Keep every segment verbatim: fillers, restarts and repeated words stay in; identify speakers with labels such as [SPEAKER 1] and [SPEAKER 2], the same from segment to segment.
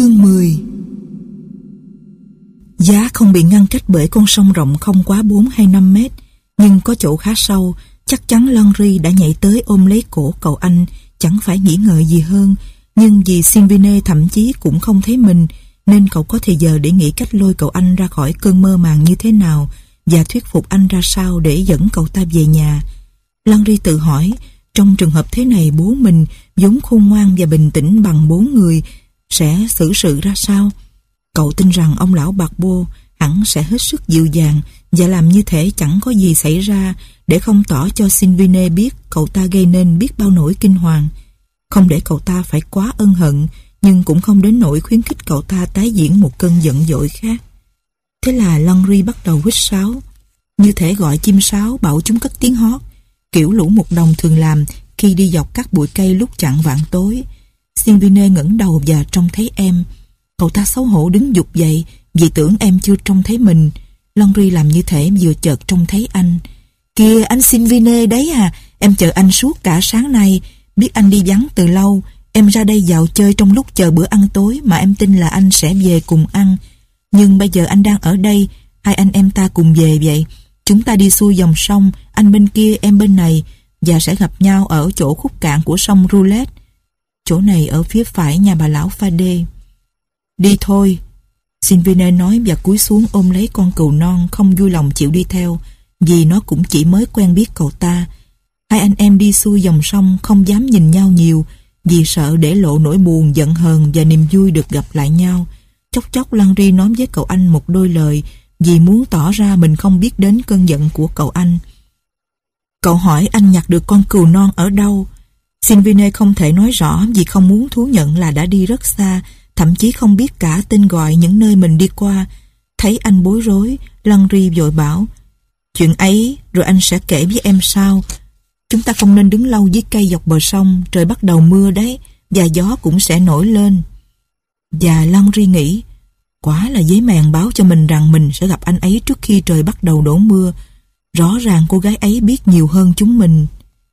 [SPEAKER 1] Chương mười. Giá không bị ngăn cách bởi con sông rộng không quá bốn hay năm mét, nhưng có chỗ khá sâu. Chắc chắn Landry đã nhảy tới ôm lấy cổ cậu anh, chẳng phải nghĩ ngợi gì hơn. Nhưng vì Sylvine thậm chí cũng không thấy mình, nên cậu có thời giờ để nghĩ cách lôi cậu anh ra khỏi cơn mơ màng như thế nào và thuyết phục anh ra sao để dẫn cậu ta về nhà. Landry tự hỏi, trong trường hợp thế này bố mình, vốn khôn ngoan và bình tĩnh bằng bốn người, sẽ xử sự ra sao? Cậu tin rằng ông lão bạc bô hẳn sẽ hết sức dịu dàng và làm như thể chẳng có gì xảy ra, để không tỏ cho Sylvine biết cậu ta gây nên biết bao nỗi kinh hoàng. Không để cậu ta phải quá ân hận, nhưng cũng không đến nỗi khuyến khích cậu ta tái diễn một cơn giận dỗi khác. Thế là Landry bắt đầu huýt sáo, như thể gọi chim sáo bảo chúng cất tiếng hót, kiểu lũ mục đồng thường làm khi đi dọc các bụi cây lúc chạng vạng tối. Sylvine ngẩng đầu và trông thấy em. Cậu ta xấu hổ đứng dục dậy vì tưởng em chưa trông thấy mình. Landry làm như thể vừa chợt trông thấy anh. Kìa, anh Sylvine đấy à, em chờ anh suốt cả sáng nay, biết anh đi vắng từ lâu. Em ra đây dạo chơi trong lúc chờ bữa ăn tối mà em tin là anh sẽ về cùng ăn. Nhưng bây giờ anh đang ở đây, hai anh em ta cùng về vậy. Chúng ta đi xuôi dòng sông, anh bên kia em bên này, và sẽ gặp nhau ở chỗ khúc cạn của sông Roulette. Chỗ này ở phía phải nhà bà lão Fade. Đi thôi, Sylvine nói và cúi xuống ôm lấy con cừu non không vui lòng chịu đi theo, vì nó cũng chỉ mới quen biết cậu ta. Hai anh em đi xuôi dòng sông không dám nhìn nhau nhiều, vì sợ để lộ nỗi buồn, giận hờn và niềm vui được gặp lại nhau. Chốc chốc Landry nói với cậu anh một đôi lời, vì muốn tỏ ra mình không biết đến cơn giận của cậu anh. Cậu hỏi anh nhặt được con cừu non ở đâu. Sylvine không thể nói rõ vì không muốn thú nhận là đã đi rất xa, thậm chí không biết cả tên gọi những nơi mình đi qua. Thấy anh bối rối, Landry vội bảo, chuyện ấy rồi anh sẽ kể với em sau. Chúng ta không nên đứng lâu dưới cây dọc bờ sông, trời bắt đầu mưa đấy, và gió cũng sẽ nổi lên. Và Landry nghĩ, quả là giấy mèn báo cho mình rằng mình sẽ gặp anh ấy trước khi trời bắt đầu đổ mưa. Rõ ràng cô gái ấy biết nhiều hơn chúng mình.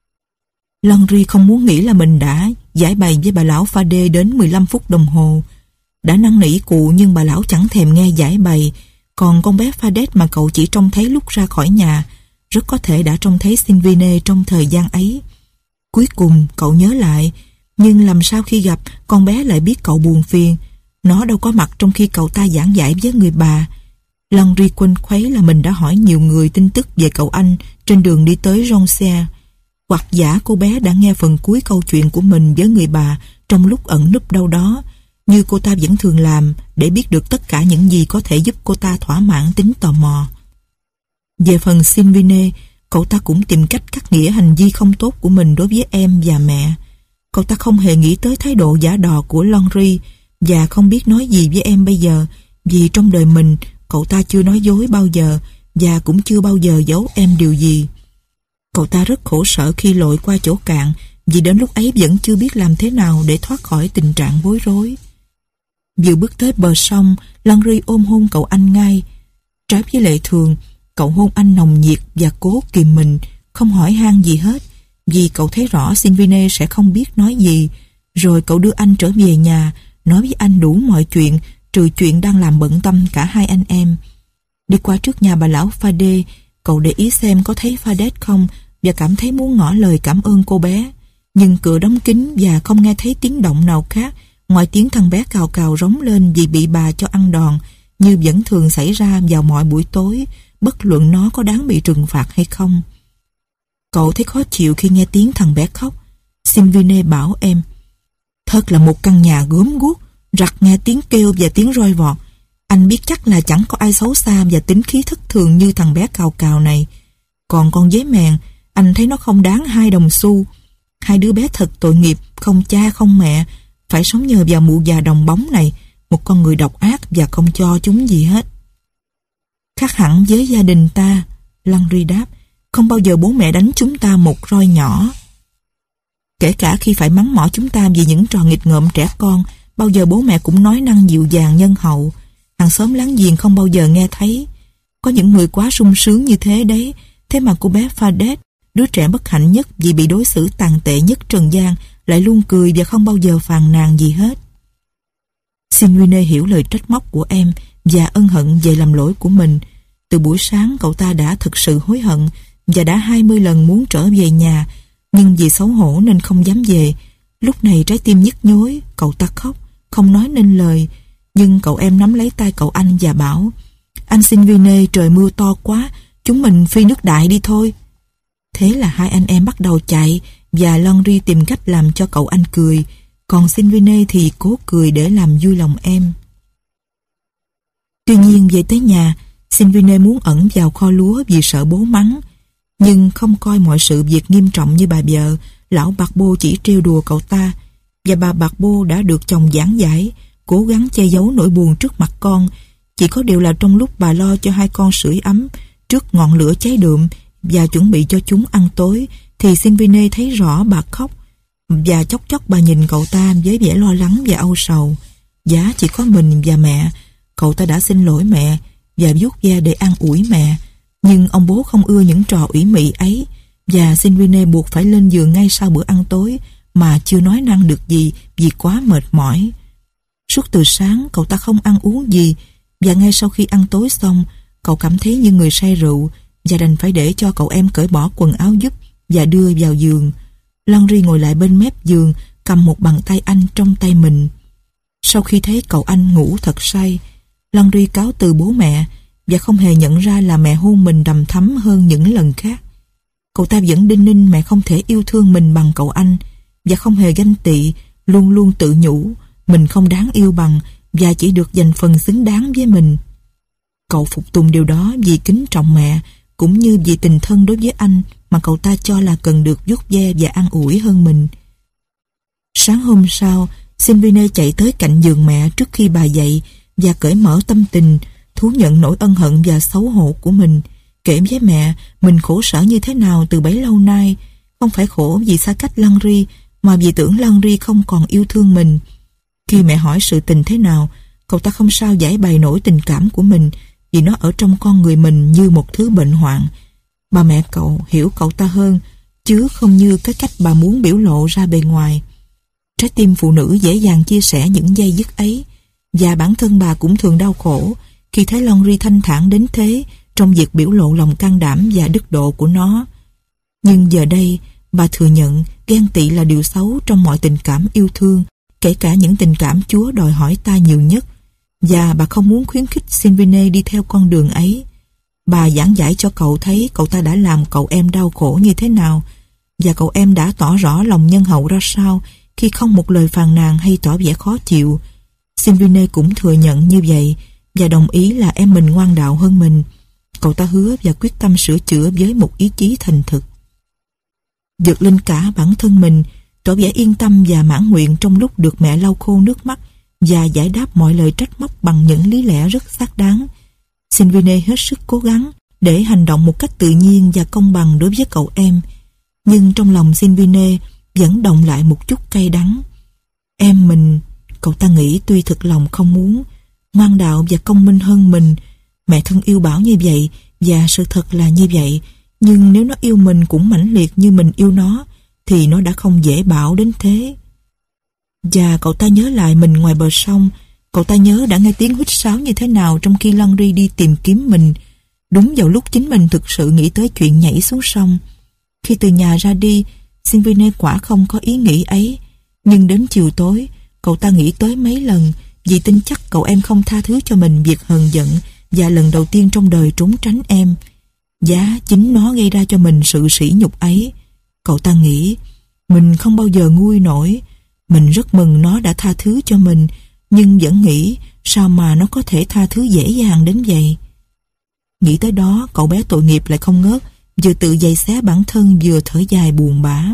[SPEAKER 1] Landry không muốn nghĩ là mình đã giải bày với bà lão Fade đến mười lăm phút đồng hồ. Đã năn nỉ cụ nhưng bà lão chẳng thèm nghe giải bày. Còn con bé Fade mà cậu chỉ trông thấy lúc ra khỏi nhà, rất có thể đã trông thấy Sylvine trong thời gian ấy. Cuối cùng cậu nhớ lại, nhưng làm sao khi gặp, con bé lại biết cậu buồn phiền. Nó đâu có mặt trong khi cậu ta giảng giải với người bà. Landry quên khuấy là mình đã hỏi nhiều người tin tức về cậu anh trên đường đi tới Ronsière. Hoặc giả cô bé đã nghe phần cuối câu chuyện của mình với người bà trong lúc ẩn núp đâu đó, như cô ta vẫn thường làm, để biết được tất cả những gì có thể giúp cô ta thỏa mãn tính tò mò. Về phần Sylvine, cậu ta cũng tìm cách cắt nghĩa hành vi không tốt của mình đối với em và mẹ. Cậu ta không hề nghĩ tới thái độ giả đò của Landry và không biết nói gì với em bây giờ, vì trong đời mình cậu ta chưa nói dối bao giờ và cũng chưa bao giờ giấu em điều gì. Cậu ta rất khổ sở khi lội qua chỗ cạn, vì đến lúc ấy vẫn chưa biết làm thế nào để thoát khỏi tình trạng bối rối. Vừa bước tới bờ sông, Landry ôm hôn cậu anh ngay. Trái với lệ thường, cậu hôn anh nồng nhiệt và cố kìm mình, không hỏi han gì hết, vì cậu thấy rõ Sylvine sẽ không biết nói gì. Rồi cậu đưa anh trở về nhà, nói với anh đủ mọi chuyện, trừ chuyện đang làm bận tâm cả hai anh em. Đi qua trước nhà bà lão Fade, cậu để ý xem có thấy Fade không và cảm thấy muốn ngỏ lời cảm ơn cô bé. Nhưng cửa đóng kín và không nghe thấy tiếng động nào khác ngoài tiếng thằng bé cào cào rống lên vì bị bà cho ăn đòn, như vẫn thường xảy ra vào mọi buổi tối, bất luận nó có đáng bị trừng phạt hay không. Cậu thấy khó chịu khi nghe tiếng thằng bé khóc. Sylvine bảo em, thật là một căn nhà gớm guốc, rặt nghe tiếng kêu và tiếng roi vọt. Anh biết chắc là chẳng có ai xấu xa và tính khí thất thường như thằng bé cào cào này. Còn con dế mèn, anh thấy nó không đáng hai đồng xu. Hai đứa bé thật tội nghiệp, không cha không mẹ, phải sống nhờ vào mụ già đồng bóng này, một con người độc ác và không cho chúng gì hết. Khác hẳn với gia đình ta, Landry đáp, không bao giờ bố mẹ đánh chúng ta một roi nhỏ. Kể cả khi phải mắng mỏ chúng ta vì những trò nghịch ngợm trẻ con, bao giờ bố mẹ cũng nói năng dịu dàng nhân hậu. Hàng xóm láng giềng không bao giờ nghe thấy. Có những người quá sung sướng như thế đấy. Thế mà cô bé Fade, đứa trẻ bất hạnh nhất vì bị đối xử tàn tệ nhất trần gian, lại luôn cười và không bao giờ phàn nàn gì hết. Sinvine hiểu lời trách móc của em và ân hận về lầm lỗi của mình. Từ buổi sáng cậu ta đã thực sự hối hận và đã hai mươi lần muốn trở về nhà, nhưng vì xấu hổ nên không dám về. Lúc này trái tim nhức nhối, cậu ta khóc, không nói nên lời. Nhưng cậu em nắm lấy tay cậu anh và bảo: "Anh Sinvine, trời mưa to quá, chúng mình phi nước đại đi thôi." Thế là hai anh em bắt đầu chạy và Laundrie tìm cách làm cho cậu anh cười, còn Sinvine thì cố cười để làm vui lòng em. Tuy nhiên về tới nhà, Sinvine muốn ẩn vào kho lúa vì sợ bố mắng, nhưng không coi mọi sự việc nghiêm trọng như bà vợ. Lão Barbeau chỉ trêu đùa cậu ta, và bà Barbeau đã được chồng giảng giải, cố gắng che giấu nỗi buồn trước mặt con. Chỉ có điều là trong lúc bà lo cho hai con sưởi ấm trước ngọn lửa cháy đượm và chuẩn bị cho chúng ăn tối, thì Sinvine thấy rõ bà khóc, và chốc chốc bà nhìn cậu ta với vẻ lo lắng và âu sầu. Giá chỉ có mình và mẹ, cậu ta đã xin lỗi mẹ và vuốt ve để an ủi mẹ, nhưng ông bố không ưa những trò ủy mị ấy, và Sinvine buộc phải lên giường ngay sau bữa ăn tối mà chưa nói năng được gì vì quá mệt mỏi. Suốt từ sáng cậu ta không ăn uống gì, và ngay sau khi ăn tối xong, cậu cảm thấy như người say rượu và đành phải để cho cậu em cởi bỏ quần áo giúp và đưa vào giường. Laundrie ngồi lại bên mép giường, cầm một bàn tay anh trong tay mình. Sau khi thấy cậu anh ngủ thật say, Laundrie cáo từ bố mẹ và không hề nhận ra là mẹ hôn mình đầm thắm hơn những lần khác. Cậu ta vẫn đinh ninh mẹ không thể yêu thương mình bằng cậu anh, và không hề ganh tị, luôn luôn tự nhủ mình không đáng yêu bằng và chỉ được dành phần xứng đáng với mình. Cậu phục tùng điều đó vì kính trọng mẹ, cũng như vì tình thân đối với anh mà cậu ta cho là cần được vuốt ve và an ủi hơn mình. Sáng hôm sau, Sinvine chạy tới cạnh giường mẹ trước khi bà dậy và cởi mở tâm tình, thú nhận nỗi ân hận và xấu hổ của mình, kể với mẹ mình khổ sở như thế nào từ bấy lâu nay, không phải khổ vì xa cách Laundrie, mà vì tưởng Laundrie không còn yêu thương mình. Khi mẹ hỏi sự tình thế nào, cậu ta không sao giải bày nổi tình cảm của mình, vì nó ở trong con người mình như một thứ bệnh hoạn. Bà mẹ cậu hiểu cậu ta hơn, chứ không như cái cách bà muốn biểu lộ ra bề ngoài. Trái tim phụ nữ dễ dàng chia sẻ những dây dứt ấy, và bản thân bà cũng thường đau khổ khi thấy Laundrie thanh thản đến thế trong việc biểu lộ lòng can đảm và đức độ của nó. Nhưng giờ đây, bà thừa nhận ghen tị là điều xấu trong mọi tình cảm yêu thương, kể cả những tình cảm Chúa đòi hỏi ta nhiều nhất, và bà không muốn khuyến khích Sinvine đi theo con đường ấy. Bà giảng giải cho cậu thấy cậu ta đã làm cậu em đau khổ như thế nào, và cậu em đã tỏ rõ lòng nhân hậu ra sao khi không một lời phàn nàn hay tỏ vẻ khó chịu. Sinvine cũng thừa nhận như vậy và đồng ý là em mình ngoan đạo hơn mình. Cậu ta hứa và quyết tâm sửa chữa với một ý chí thành thực. Vượt lên cả bản thân mình, tỏ vẻ yên tâm và mãn nguyện trong lúc được mẹ lau khô nước mắt và giải đáp mọi lời trách móc bằng những lý lẽ rất xác đáng, Sinvine hết sức cố gắng để hành động một cách tự nhiên và công bằng đối với cậu em. Nhưng trong lòng Sinvine vẫn đọng lại một chút cay đắng. Em mình, cậu ta nghĩ tuy thực lòng không muốn, ngoan đạo và công minh hơn mình. Mẹ thân yêu bảo như vậy và sự thật là như vậy, nhưng nếu nó yêu mình cũng mãnh liệt như mình yêu nó thì nó đã không dễ bảo đến thế. Và cậu ta nhớ lại mình ngoài bờ sông. Cậu ta nhớ đã nghe tiếng huýt sáo như thế nào trong khi Laundrie đi tìm kiếm mình, đúng vào lúc chính mình thực sự nghĩ tới chuyện nhảy xuống sông. Khi từ nhà ra đi, Sinvine quả không có ý nghĩ ấy, nhưng đến chiều tối cậu ta nghĩ tới mấy lần vì tin chắc cậu em không tha thứ cho mình việc hờn giận và lần đầu tiên trong đời trốn tránh em. Giá chính nó gây ra cho mình sự sỉ nhục ấy. Cậu ta nghĩ mình không bao giờ nguôi nổi. Mình rất mừng nó đã tha thứ cho mình, nhưng vẫn nghĩ sao mà nó có thể tha thứ dễ dàng đến vậy. Nghĩ tới đó, cậu bé tội nghiệp lại không ngớt, vừa tự giày xé bản thân vừa thở dài buồn bã.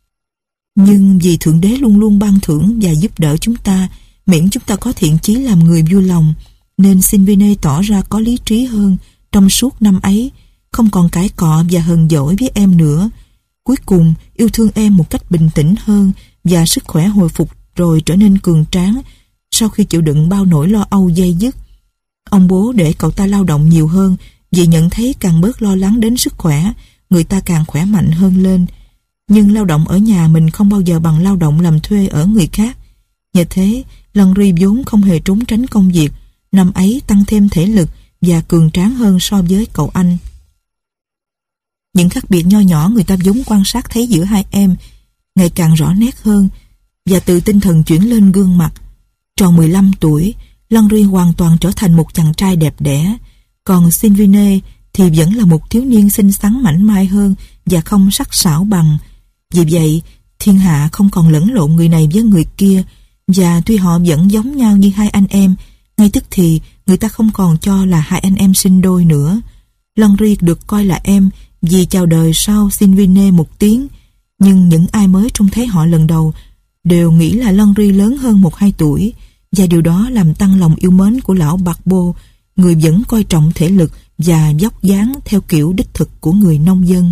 [SPEAKER 1] Nhưng vì Thượng Đế luôn luôn ban thưởng và giúp đỡ chúng ta, miễn chúng ta có thiện chí làm người vui lòng, nên Sinvine tỏ ra có lý trí hơn trong suốt năm ấy, không còn cãi cọ và hờn dỗi với em nữa. Cuối cùng yêu thương em một cách bình tĩnh hơn và sức khỏe hồi phục rồi trở nên cường tráng sau khi chịu đựng bao nỗi lo âu dây dứt. Ông bố để cậu ta lao động nhiều hơn vì nhận thấy càng bớt lo lắng đến sức khỏe, người ta càng khỏe mạnh hơn lên. Nhưng lao động ở nhà mình không bao giờ bằng lao động làm thuê ở người khác, Nhờ thế, Larry vốn không hề trốn tránh công việc, năm ấy tăng thêm thể lực và cường tráng hơn so với cậu anh. Những khác biệt nho nhỏ người ta vốn quan sát thấy giữa hai em ngày càng rõ nét hơn, và từ tinh thần chuyển lên gương mặt. Tròn mười lăm tuổi, Larry hoàn toàn trở thành một chàng trai đẹp đẽ, còn Sylvine thì vẫn là một thiếu niên xinh xắn mảnh mai hơn và không sắc sảo bằng. Vì vậy, thiên hạ không còn lẫn lộn người này với người kia, và tuy họ vẫn giống nhau như hai anh em, ngay tức thì người ta không còn cho là hai anh em sinh đôi nữa. Larry được coi là em vì chào đời sau Sylvine một tiếng, nhưng những ai mới trông thấy họ lần đầu đều nghĩ là Larry lớn hơn một hai tuổi, và điều đó làm tăng lòng yêu mến của lão Barbeau, người vẫn coi trọng thể lực và vóc dáng theo kiểu đích thực của người nông dân.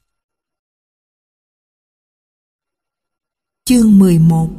[SPEAKER 1] Chương mười một.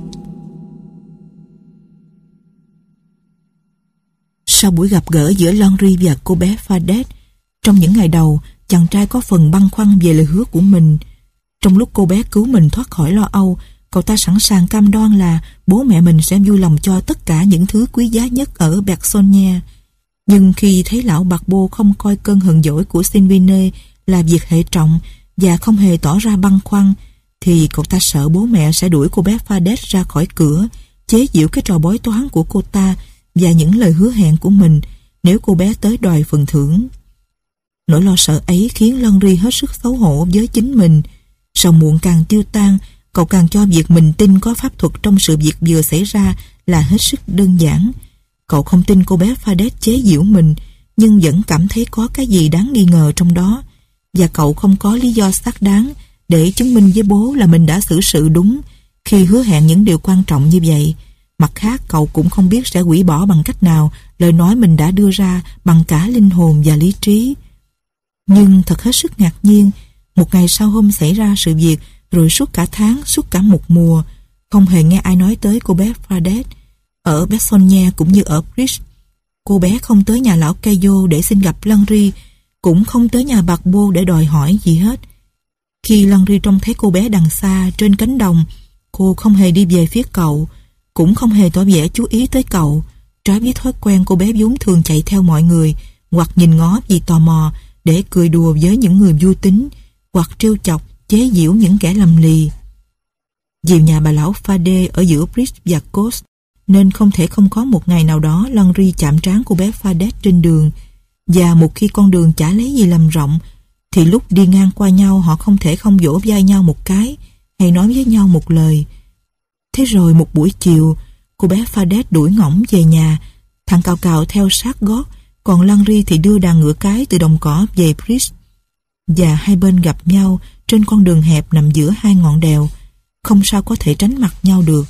[SPEAKER 1] Sau buổi gặp gỡ giữa Larry và cô bé Fadet, trong những ngày đầu, chàng trai có phần băn khoăn về lời hứa của mình. Trong lúc cô bé cứu mình thoát khỏi lo âu, cậu ta sẵn sàng cam đoan là bố mẹ mình sẽ vui lòng cho tất cả những thứ quý giá nhất ở Bergsonnia. Nhưng khi thấy lão Barbeau không coi cơn hờn dỗi của Sylvine là việc hệ trọng và không hề tỏ ra băn khoăn, thì cậu ta sợ bố mẹ sẽ đuổi cô bé Fadet ra khỏi cửa, chế giễu cái trò bói toán của cô ta và những lời hứa hẹn của mình nếu cô bé tới đòi phần thưởng. Nỗi lo sợ ấy khiến Larry hết sức xấu hổ với chính mình. Sầu muộn càng tiêu tan, cậu càng cho việc mình tin có pháp thuật trong sự việc vừa xảy ra là hết sức đơn giản. Cậu không tin cô bé Fadet chế giễu mình, nhưng vẫn cảm thấy có cái gì đáng nghi ngờ trong đó, và cậu không có lý do xác đáng để chứng minh với bố là mình đã xử sự đúng khi hứa hẹn những điều quan trọng như vậy. Mặt khác, cậu cũng không biết sẽ hủy bỏ bằng cách nào lời nói mình đã đưa ra bằng cả linh hồn và lý trí. Nhưng thật hết sức ngạc nhiên, một ngày sau hôm xảy ra sự việc, rồi suốt cả tháng, suốt cả một mùa, không hề nghe ai nói tới cô bé Fadet. Ở Bergsonnia cũng như ở Bridge, cô bé không tới nhà lão Caillou để xin gặp Larry, cũng không tới nhà Barbeau để đòi hỏi gì hết. Khi Larry trông thấy cô bé đằng xa trên cánh đồng, cô không hề đi về phía cậu, cũng không hề tỏ vẻ chú ý tới cậu, trái với thói quen cô bé vốn thường chạy theo mọi người, hoặc nhìn ngó vì tò mò để cười đùa với những người vui tính, hoặc trêu chọc, chế giễu những kẻ lầm lì. Vì nhà bà lão Fade ở giữa Bridge và Coast, nên không thể không có một ngày nào đó Larry chạm trán cô bé Fadet trên đường, và một khi con đường chả lấy gì làm rộng, thì lúc đi ngang qua nhau họ không thể không vỗ vai nhau một cái hay nói với nhau một lời. Thế rồi một buổi chiều, cô bé Fadet đuổi ngỗng về nhà, thằng Cào Cào theo sát gót, còn Larry thì đưa đàn ngựa cái từ đồng cỏ về Bridge. Và hai bên gặp nhau trên con đường hẹp nằm giữa hai ngọn đèo, không sao có thể tránh mặt nhau được.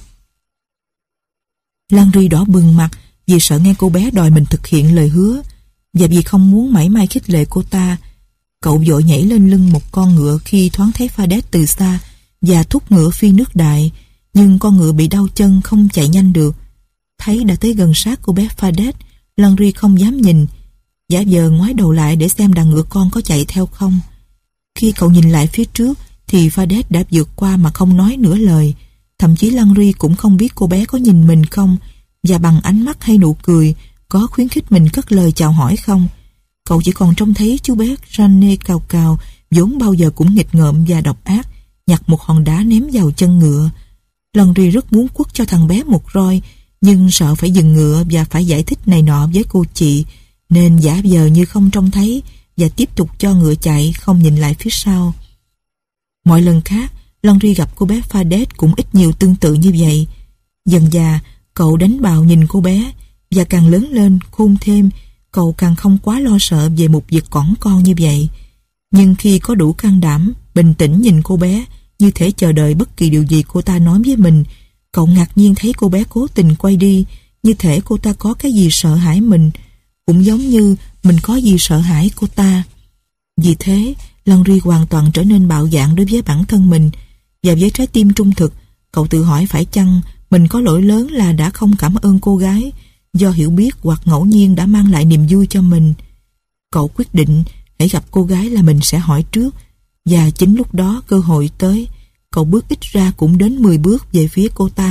[SPEAKER 1] Larry đỏ bừng mặt vì sợ nghe cô bé đòi mình thực hiện lời hứa, và vì không muốn mảy may khích lệ cô ta. Cậu vội nhảy lên lưng một con ngựa khi thoáng thấy Fadet từ xa và thúc ngựa phi nước đại, nhưng con ngựa bị đau chân không chạy nhanh được. Thấy đã tới gần sát cô bé Fadet, Larry không dám nhìn, giả vờ ngoái đầu lại để xem đàn ngựa con có chạy theo không. Khi cậu nhìn lại phía trước thì Fadet đã vượt qua mà không nói nửa lời. Thậm chí Larry cũng không biết cô bé có nhìn mình không, và bằng ánh mắt hay nụ cười có khuyến khích mình cất lời chào hỏi không. Cậu chỉ còn trông thấy chú bé Rane Cào Cào, vốn bao giờ cũng nghịch ngợm và độc ác, nhặt một hòn đá ném vào chân ngựa. Larry rất muốn quất cho thằng bé một roi, nhưng sợ phải dừng ngựa và phải giải thích này nọ với cô chị, nên giả vờ như không trông thấy và tiếp tục cho ngựa chạy, không nhìn lại phía sau. Mọi lần khác, Larry gặp cô bé Fadet cũng ít nhiều tương tự như vậy. Dần dà, cậu đánh bạo nhìn cô bé, và càng lớn lên, khôn thêm, cậu càng không quá lo sợ về một việc cỏn con như vậy. Nhưng khi có đủ can đảm, bình tĩnh nhìn cô bé, như thể chờ đợi bất kỳ điều gì cô ta nói với mình, cậu ngạc nhiên thấy cô bé cố tình quay đi, như thể cô ta có cái gì sợ hãi mình, cũng giống như mình có gì sợ hãi cô ta. Vì thế, Larry hoàn toàn trở nên bạo dạn đối với bản thân mình, và với trái tim trung thực, cậu tự hỏi phải chăng mình có lỗi lớn là đã không cảm ơn cô gái, do hiểu biết hoặc ngẫu nhiên đã mang lại niềm vui cho mình. Cậu quyết định hãy gặp cô gái là mình sẽ hỏi trước, và chính lúc đó cơ hội tới, cậu bước ít ra cũng đến mười bước về phía cô ta,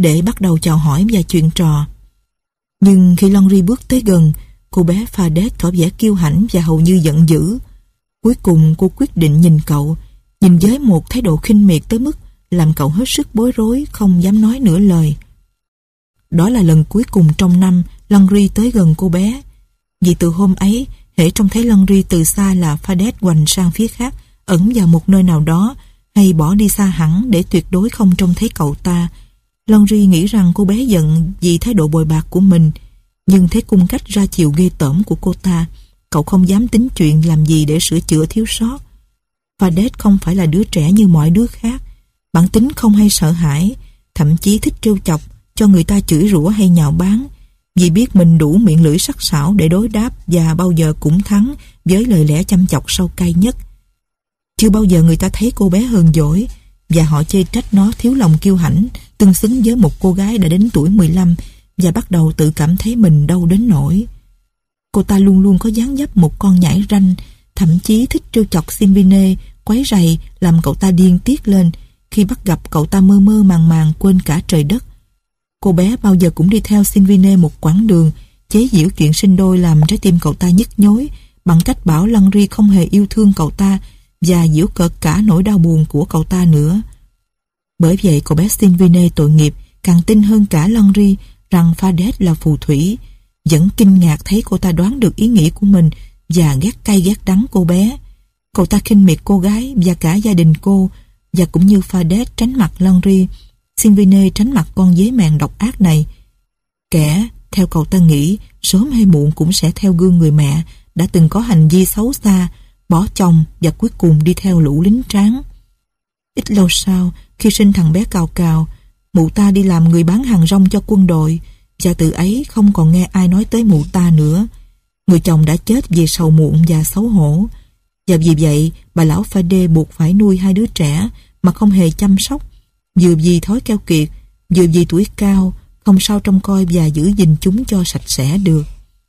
[SPEAKER 1] để bắt đầu chào hỏi và chuyện trò. Nhưng khi Laundrie bước tới gần, cô bé Fadet tỏ vẻ kiêu hãnh và hầu như giận dữ. Cuối cùng cô quyết định nhìn cậu, nhìn với một thái độ khinh miệt tới mức làm cậu hết sức bối rối, không dám nói nửa lời. Đó là lần cuối cùng trong năm Laundrie tới gần cô bé. Vì từ hôm ấy, hễ trông thấy Laundrie từ xa là Fadet ngoảnh sang phía khác, ẩn vào một nơi nào đó, hay bỏ đi xa hẳn để tuyệt đối không trông thấy cậu ta. Laundrie nghĩ rằng cô bé giận vì thái độ bội bạc của mình, nhưng thấy cung cách ra chiều ghê tởm của cô ta, cậu không dám tính chuyện làm gì để sửa chữa thiếu sót. Fadet không phải là đứa trẻ như mọi đứa khác, bản tính không hay sợ hãi, thậm chí thích trêu chọc, cho người ta chửi rủa hay nhạo báng, vì biết mình đủ miệng lưỡi sắc sảo để đối đáp và bao giờ cũng thắng với lời lẽ chăm chọc sâu cay nhất. Chưa bao giờ người ta thấy cô bé hờn dỗi, và họ chê trách nó thiếu lòng kiêu hãnh, tương xứng với một cô gái đã đến tuổi mười lăm và bắt đầu tự cảm thấy mình đau đến nỗi. Cô ta luôn luôn có dáng dấp một con nhãi ranh, thậm chí thích trêu chọc Sylvine, quấy rầy làm cậu ta điên tiết lên. Khi bắt gặp cậu ta mơ mơ màng màng quên cả trời đất. Cô bé bao giờ cũng đi theo Sylvine một quãng đường, chế giễu chuyện sinh đôi làm trái tim cậu ta nhức nhối, bằng cách bảo Laundrie không hề yêu thương cậu ta và giễu cợt cả nỗi đau buồn của cậu ta nữa. Bởi vậy cô bé Sylvine tội nghiệp càng tin hơn cả Laundrie rằng Fadet là phù thủy, vẫn kinh ngạc thấy cô ta đoán được ý nghĩ của mình và ghét cay ghét đắng cô bé. Cậu ta khinh miệt cô gái và cả gia đình cô, và cũng như Fadet tránh mặt Laundrie, Sylvine tránh mặt con dế mèn độc ác này. Kẻ, theo cậu ta nghĩ, sớm hay muộn cũng sẽ theo gương người mẹ đã từng có hành vi xấu xa, bỏ chồng và cuối cùng đi theo lũ lính tráng. Ít lâu sau, khi sinh thằng bé Cào Cào, mụ ta đi làm người bán hàng rong cho quân đội, và từ ấy không còn nghe ai nói tới mụ ta nữa. Người chồng đã chết vì sầu muộn và xấu hổ, và vì vậy bà lão Fadet buộc phải nuôi hai đứa trẻ mà không hề chăm sóc, vừa vì thói keo kiệt, vừa vì tuổi cao, không sao trông coi và giữ gìn chúng cho sạch sẽ được.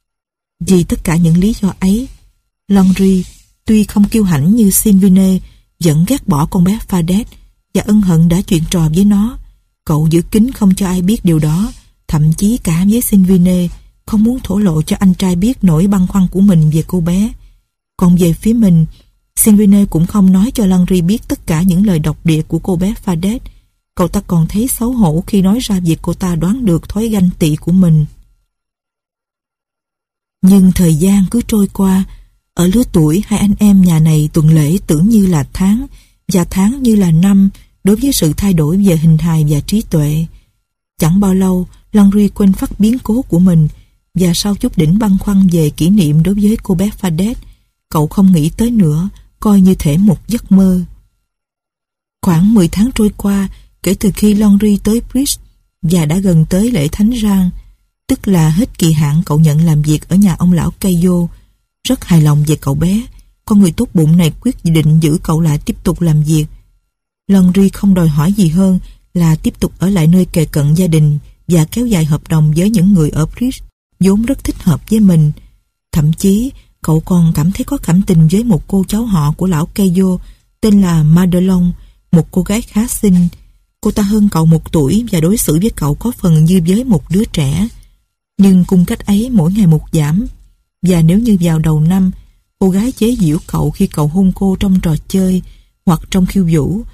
[SPEAKER 1] Vì tất cả những lý do ấy, Laundrie tuy không kiêu hãnh như Sylvine, vẫn ghét bỏ con bé Fadet và ân hận đã chuyện trò với nó. Cậu giữ kín không cho ai biết điều đó, thậm chí cả với Sylvine, không muốn thổ lộ cho anh trai biết nỗi băn khoăn của mình về cô bé. Còn về phía mình, Sylvine cũng không nói cho Laundrie biết tất cả những lời độc địa của cô bé Fadet. Cậu ta còn thấy xấu hổ khi nói ra việc cô ta đoán được thói ganh tị của mình. Nhưng thời gian cứ trôi qua, ở lứa tuổi hai anh em nhà này tuần lễ tưởng như là tháng, và tháng như là năm đối với sự thay đổi về hình hài và trí tuệ. Chẳng bao lâu, Laundrie quên phát biến cố của mình, và sau chút đỉnh băn khoăn về kỷ niệm đối với cô bé Fadet, cậu không nghĩ tới nữa, coi như thể một giấc mơ. Khoảng mười tháng trôi qua kể từ khi Laundrie tới Bridge và đã gần tới lễ Thánh Giang, tức là hết kỳ hạn cậu nhận làm việc ở nhà ông lão Caillou. Rất hài lòng về cậu bé, con người tốt bụng này quyết định giữ cậu lại tiếp tục làm việc. Laundrie không đòi hỏi gì hơn là tiếp tục ở lại nơi kề cận gia đình và kéo dài hợp đồng với những người ở Bridge vốn rất thích hợp với mình. Thậm chí cậu còn cảm thấy có cảm tình với một cô cháu họ của lão Caillou tên là Madelon, một cô gái khá xinh. Cô ta hơn cậu một tuổi và đối xử với cậu có phần như với một đứa trẻ. Nhưng cung cách ấy mỗi ngày một giảm. Và nếu như vào đầu năm, cô gái chế giễu cậu khi cậu hôn cô trong trò chơi hoặc trong khiêu vũ,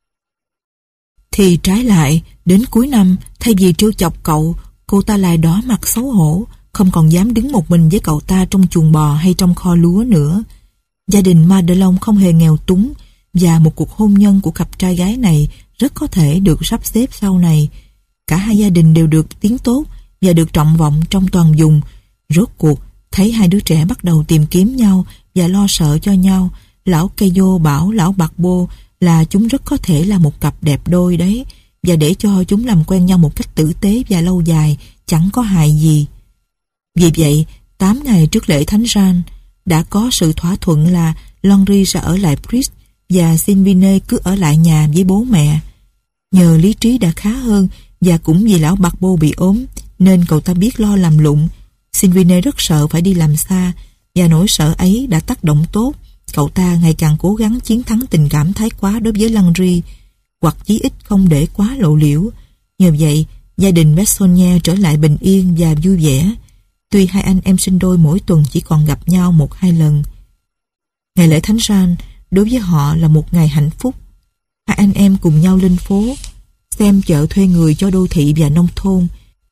[SPEAKER 1] thì trái lại, đến cuối năm, thay vì trêu chọc cậu, cô ta lại đỏ mặt xấu hổ, không còn dám đứng một mình với cậu ta trong chuồng bò hay trong kho lúa nữa. Gia đình Madelon không hề nghèo túng, và một cuộc hôn nhân của cặp trai gái này rất có thể được sắp xếp sau này. Cả hai gia đình đều được tiếng tốt và được trọng vọng trong toàn vùng. Rốt cuộc, thấy hai đứa trẻ bắt đầu tìm kiếm nhau và lo sợ cho nhau, lão Caillou bảo lão Barbeau là chúng rất có thể là một cặp đẹp đôi đấy, và để cho chúng làm quen nhau một cách tử tế và lâu dài chẳng có hại gì. Vì vậy, tám ngày trước lễ Thánh Gioan, đã có sự thỏa thuận là Laundrie sẽ ở lại Bridge và Sylvine cứ ở lại nhà với bố mẹ. Nhờ lý trí đã khá hơn và cũng vì lão Barbeau bị ốm nên cậu ta biết lo làm lụng. Sylvine rất sợ phải đi làm xa, và nỗi sợ ấy đã tác động tốt. Cậu ta ngày càng cố gắng chiến thắng tình cảm thái quá đối với Laundrie, hoặc chí ít không để quá lộ liễu. Nhờ vậy, gia đình Bessonnier trở lại bình yên và vui vẻ, tuy hai anh em sinh đôi mỗi tuần chỉ còn gặp nhau một hai lần. Ngày lễ Thánh Jean đối với họ là một ngày hạnh phúc. Hai anh em cùng nhau lên phố, xem chợ thuê người cho đô thị và nông thôn.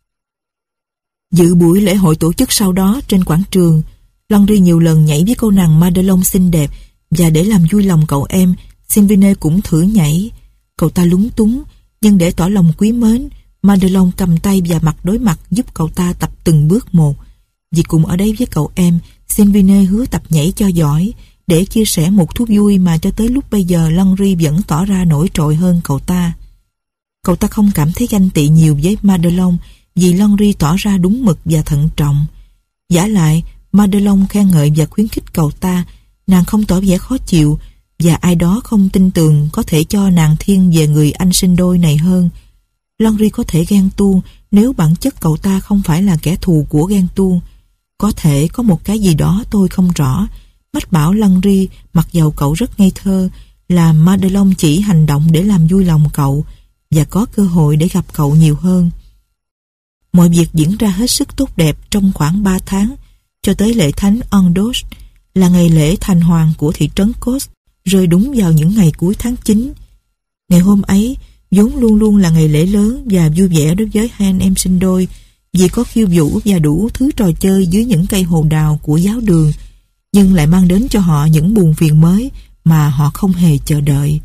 [SPEAKER 1] Dự buổi lễ hội tổ chức sau đó trên quảng trường, Landry nhiều lần nhảy với cô nàng Madelon xinh đẹp, và để làm vui lòng cậu em, Sylvine cũng thử nhảy. Cậu ta lúng túng, nhưng để tỏ lòng quý mến, Madelon cầm tay và mặt đối mặt giúp cậu ta tập từng bước một. Vì cùng ở đây với cậu em, Sylvine hứa tập nhảy cho giỏi, để chia sẻ một thú vui mà cho tới lúc bây giờ Landry vẫn tỏ ra nổi trội hơn cậu ta. Cậu ta không cảm thấy ganh tị nhiều với Madelon, vì Landry tỏ ra đúng mực và thận trọng. Vả lại, Madelon khen ngợi và khuyến khích cậu ta, nàng không tỏ vẻ khó chịu, và ai đó không tin tưởng có thể cho nàng thiên về người anh sinh đôi này hơn. Landry có thể ghen tuông nếu bản chất cậu ta không phải là kẻ thù của ghen tuông. Có thể có một cái gì đó tôi không rõ, mách bảo Landry, mặc dầu cậu rất ngây thơ, là Madelon chỉ hành động để làm vui lòng cậu và có cơ hội để gặp cậu nhiều hơn. Mọi việc diễn ra hết sức tốt đẹp trong khoảng ba tháng, cho tới lễ thánh Andoche, là ngày lễ thành hoàng của thị trấn Cos, rơi đúng vào những ngày cuối tháng chín. Ngày hôm ấy, vốn luôn luôn là ngày lễ lớn và vui vẻ đối với hai anh em sinh đôi, vì có khiêu vũ và đủ thứ trò chơi dưới những cây hồ đào của giáo đường, nhưng lại mang đến cho họ những buồn phiền mới mà họ không hề chờ đợi.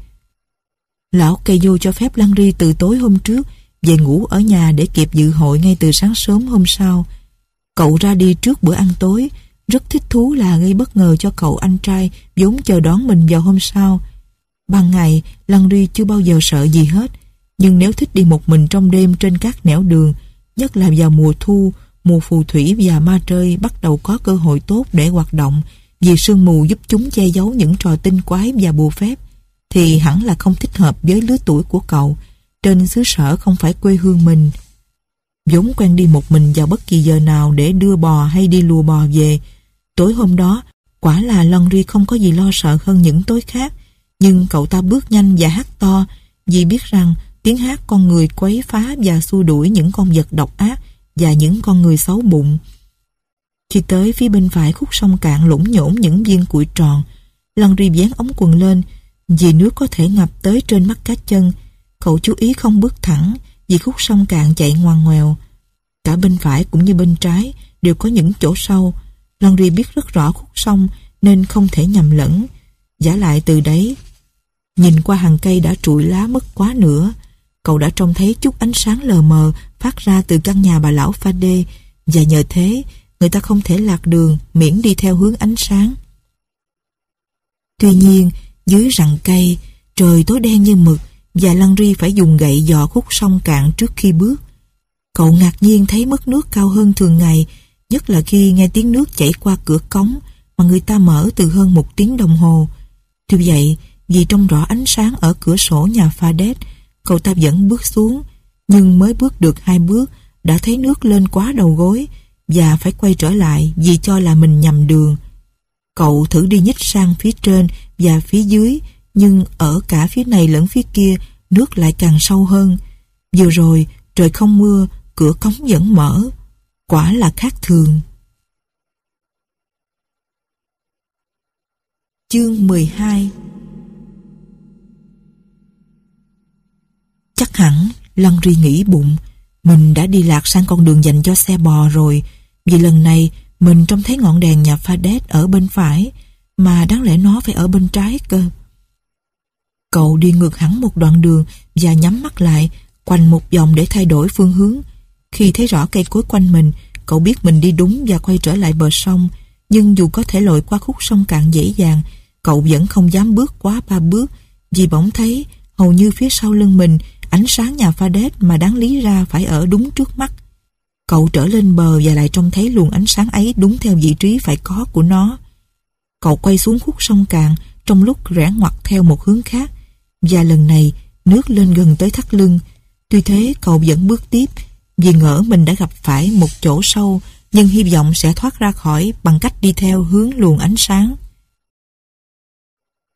[SPEAKER 1] Lão Caillou cho phép Landry từ tối hôm trước về ngủ ở nhà để kịp dự hội ngay từ sáng sớm hôm sau. Cậu ra đi trước bữa ăn tối, rất thích thú là gây bất ngờ cho cậu anh trai vốn chờ đón mình vào hôm sau. Ban ngày, Landry chưa bao giờ sợ gì hết, nhưng nếu thích đi một mình trong đêm trên các nẻo đường, nhất là vào mùa thu, mùa phù thủy và ma trơi bắt đầu có cơ hội tốt để hoạt động, vì sương mù giúp chúng che giấu những trò tinh quái và bùa phép, thì hẳn là không thích hợp với lứa tuổi của cậu, trên xứ sở không phải quê hương mình. Vốn quen đi một mình vào bất kỳ giờ nào để đưa bò hay đi lùa bò về, tối hôm đó quả là Landry không có gì lo sợ hơn những tối khác, nhưng cậu ta bước nhanh và hát to, vì biết rằng tiếng hát con người quấy phá và xua đuổi những con vật độc ác và những con người xấu bụng. Khi tới phía bên phải khúc sông cạn lủng nhổn những viên cuội tròn, Landry vén ống quần lên, vì nước có thể ngập tới trên mắt cá chân. Cậu chú ý không bước thẳng, vì khúc sông cạn chạy ngoằn ngoèo. Cả bên phải cũng như bên trái đều có những chỗ sâu. Landry biết rất rõ khúc sông nên không thể nhầm lẫn. Vả lại từ đấy, nhìn qua hàng cây đã trụi lá mất quá nữa, cậu đã trông thấy chút ánh sáng lờ mờ phát ra từ căn nhà bà lão Pha Đê, và nhờ thế người ta không thể lạc đường miễn đi theo hướng ánh sáng. Tuy nhiên, dưới rặng cây, trời tối đen như mực, và Landry phải dùng gậy dò khúc sông cạn trước khi bước. Cậu ngạc nhiên thấy mức nước cao hơn thường ngày, nhất là khi nghe tiếng nước chảy qua cửa cống mà người ta mở từ hơn một tiếng đồng hồ. Tuy vậy, vì trông rõ ánh sáng ở cửa sổ nhà Pha Đét, cậu ta vẫn bước xuống, nhưng mới bước được hai bước đã thấy nước lên quá đầu gối và phải quay trở lại vì cho là mình nhầm đường. Cậu thử đi nhích sang phía trên và phía dưới, nhưng ở cả phía này lẫn phía kia nước lại càng sâu hơn. Vừa rồi trời không mưa, cửa cống vẫn mở, quả là khác thường. Chương mười hai. Chắc hẳn Landry nghĩ bụng, mình đã đi lạc sang con đường dành cho xe bò rồi, vì lần này mình trông thấy ngọn đèn nhà Pha Đét ở bên phải, mà đáng lẽ nó phải ở bên trái cơ. Cậu đi ngược hẳn một đoạn đường và nhắm mắt lại, quanh một vòng để thay đổi phương hướng. Khi thấy rõ cây cối quanh mình, cậu biết mình đi đúng và quay trở lại bờ sông, nhưng dù có thể lội qua khúc sông cạn dễ dàng, cậu vẫn không dám bước quá ba bước, vì bỗng thấy hầu như phía sau lưng mình ánh sáng nhà Pha Đét mà đáng lý ra phải ở đúng trước mắt. Cậu trở lên bờ và lại trông thấy luồng ánh sáng ấy đúng theo vị trí phải có của nó. Cậu quay xuống khúc sông cạn trong lúc rẽ ngoặt theo một hướng khác, và lần này nước lên gần tới thắt lưng. Tuy thế cậu vẫn bước tiếp, vì ngỡ mình đã gặp phải một chỗ sâu, nhưng hy vọng sẽ thoát ra khỏi bằng cách đi theo hướng luồng ánh sáng.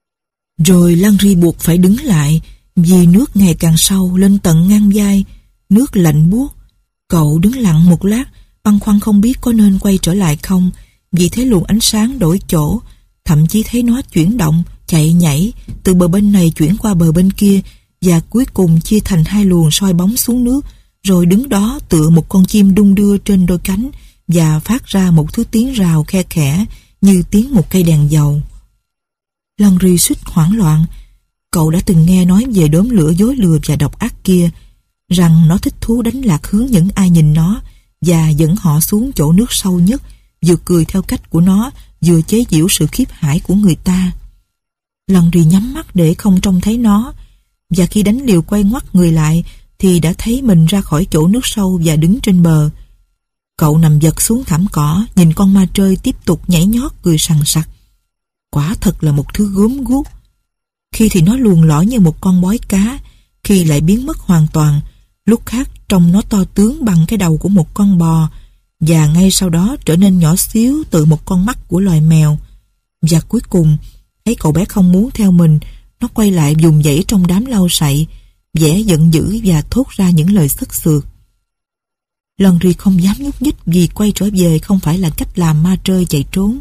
[SPEAKER 1] Rồi Landry buộc phải đứng lại, vì nước ngày càng sâu lên tận ngang vai, nước lạnh buốt. Cậu đứng lặng một lát, băn khoăn không biết có nên quay trở lại không, vì thấy luồng ánh sáng đổi chỗ, thậm chí thấy nó chuyển động, chạy nhảy, từ bờ bên này chuyển qua bờ bên kia, và cuối cùng chia thành hai luồng soi bóng xuống nước, rồi đứng đó tựa một con chim đung đưa trên đôi cánh và phát ra một thứ tiếng rào khe khẽ như tiếng một cây đèn dầu. Landry suýt hoảng loạn. Cậu đã từng nghe nói về đốm lửa dối lừa và độc ác kia, rằng nó thích thú đánh lạc hướng những ai nhìn nó và dẫn họ xuống chỗ nước sâu nhất, vừa cười theo cách của nó, vừa chế giễu sự khiếp hãi của người ta. Landry nhắm mắt để không trông thấy nó, và khi đánh liều quay ngoắt người lại thì đã thấy mình ra khỏi chỗ nước sâu và đứng trên bờ. Cậu nằm giật xuống thảm cỏ, nhìn con ma trơi tiếp tục nhảy nhót cười sằng sặc. Quả thật là một thứ gớm guốc. Khi thì nó luồn lỏi như một con bói cá, khi lại biến mất hoàn toàn, lúc khác trông nó to tướng bằng cái đầu của một con bò, và ngay sau đó trở nên nhỏ xíu từ một con mắt của loài mèo. Và cuối cùng, thấy cậu bé không muốn theo mình, nó quay lại vùng vẫy trong đám lau sậy, vẻ giận dữ và thốt ra những lời sức sượt. Landry không dám nhúc nhích vì quay trở về không phải là cách làm ma trơi chạy trốn.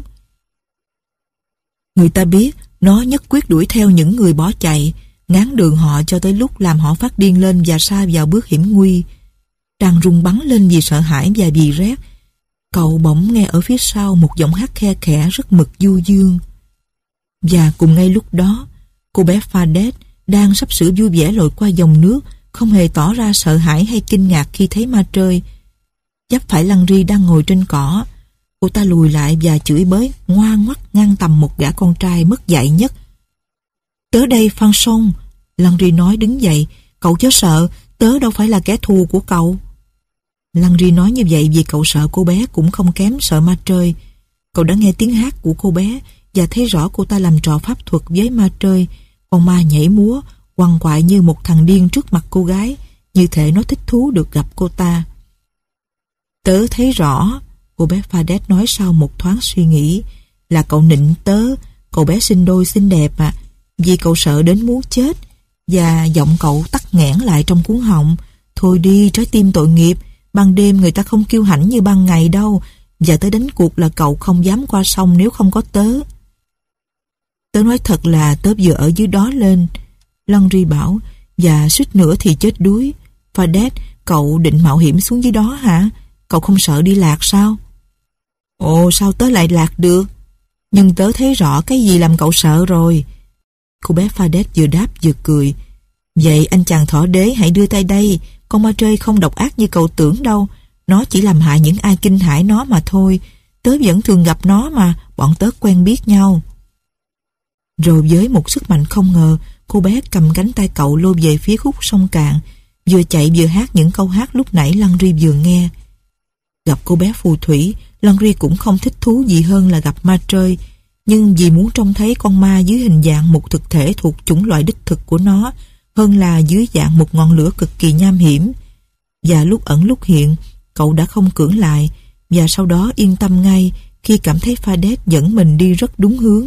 [SPEAKER 1] Người ta biết nó nhất quyết đuổi theo những người bỏ chạy, ngáng đường họ cho tới lúc làm họ phát điên lên và sa vào bước hiểm nguy. Đang run bắn lên vì sợ hãi và vì rét, cậu bỗng nghe ở phía sau một giọng hát khe khẽ rất mực du dương. Và cùng ngay lúc đó, cô bé Fadet đang sắp sửa vui vẻ lội qua dòng nước, không hề tỏ ra sợ hãi hay kinh ngạc khi thấy ma trơi. Giáp phải Landry đang ngồi trên cỏ. Cô ta lùi lại và chửi bới ngoa ngoắt ngang tầm một gã con trai mất dạy nhất. Tớ đây Phan Song, Landry nói đứng dậy. Cậu chớ sợ, tớ đâu phải là kẻ thù của cậu. Landry nói như vậy vì cậu sợ cô bé cũng không kém sợ ma trơi. Cậu đã nghe tiếng hát của cô bé và thấy rõ cô ta làm trò pháp thuật với ma trơi. Con ma nhảy múa, quằn quại như một thằng điên trước mặt cô gái, như thể nó thích thú được gặp cô ta. Tớ thấy rõ, cô bé Fadet nói sau một thoáng suy nghĩ, là cậu nịnh tớ, cậu bé xinh đôi xinh đẹp à, vì cậu sợ đến muốn chết. Và giọng cậu tắc nghẽn lại trong cuống họng. Thôi đi, trái tim tội nghiệp, ban đêm người ta không kiêu hãnh như ban ngày đâu, và tớ đánh cuộc là cậu không dám qua sông nếu không có tớ. Tớ nói thật là tớ vừa ở dưới đó lên, Landry bảo, và suýt nữa thì chết đuối. Fadet, cậu định mạo hiểm xuống dưới đó hả? Cậu không sợ đi lạc sao? Ồ, sao tớ lại lạc được? Nhưng tớ thấy rõ cái gì làm cậu sợ rồi. Cô bé Fadet vừa đáp vừa cười. Vậy anh chàng thỏ đế hãy đưa tay đây, con ma trơi không độc ác như cậu tưởng đâu. Nó chỉ làm hại những ai kinh hãi nó mà thôi. Tớ vẫn thường gặp nó mà, bọn tớ quen biết nhau. Rồi với một sức mạnh không ngờ, cô bé cầm cánh tay cậu lôi về phía khúc sông cạn, vừa chạy vừa hát những câu hát lúc nãy Landry vừa nghe. Gặp cô bé phù thủy, Landry cũng không thích thú gì hơn là gặp ma trơi, nhưng vì muốn trông thấy con ma dưới hình dạng một thực thể thuộc chủng loại đích thực của nó, hơn là dưới dạng một ngọn lửa cực kỳ nham hiểm. Và lúc ẩn lúc hiện, cậu đã không cưỡng lại, và sau đó yên tâm ngay khi cảm thấy Fadet dẫn mình đi rất đúng hướng.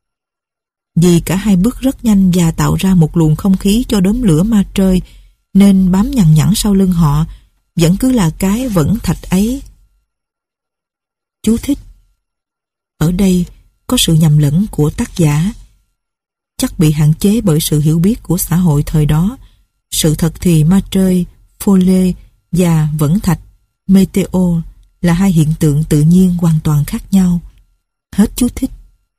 [SPEAKER 1] Vì cả hai bước rất nhanh và tạo ra một luồng không khí cho đốm lửa ma trơi, nên bám nhằng nhẵn sau lưng họ vẫn cứ là cái vẫn thạch ấy. Chú thích: ở đây có sự nhầm lẫn của tác giả, chắc bị hạn chế bởi sự hiểu biết của xã hội thời đó. Sự thật thì ma trơi, phô-lê và vẫn thạch, meteo, là hai hiện tượng tự nhiên hoàn toàn khác nhau. Hết chú thích.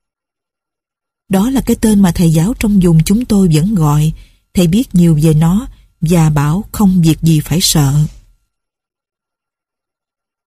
[SPEAKER 1] Đó là cái tên mà thầy giáo trong vùng chúng tôi vẫn gọi. Thầy biết nhiều về nó và bảo không việc gì phải sợ.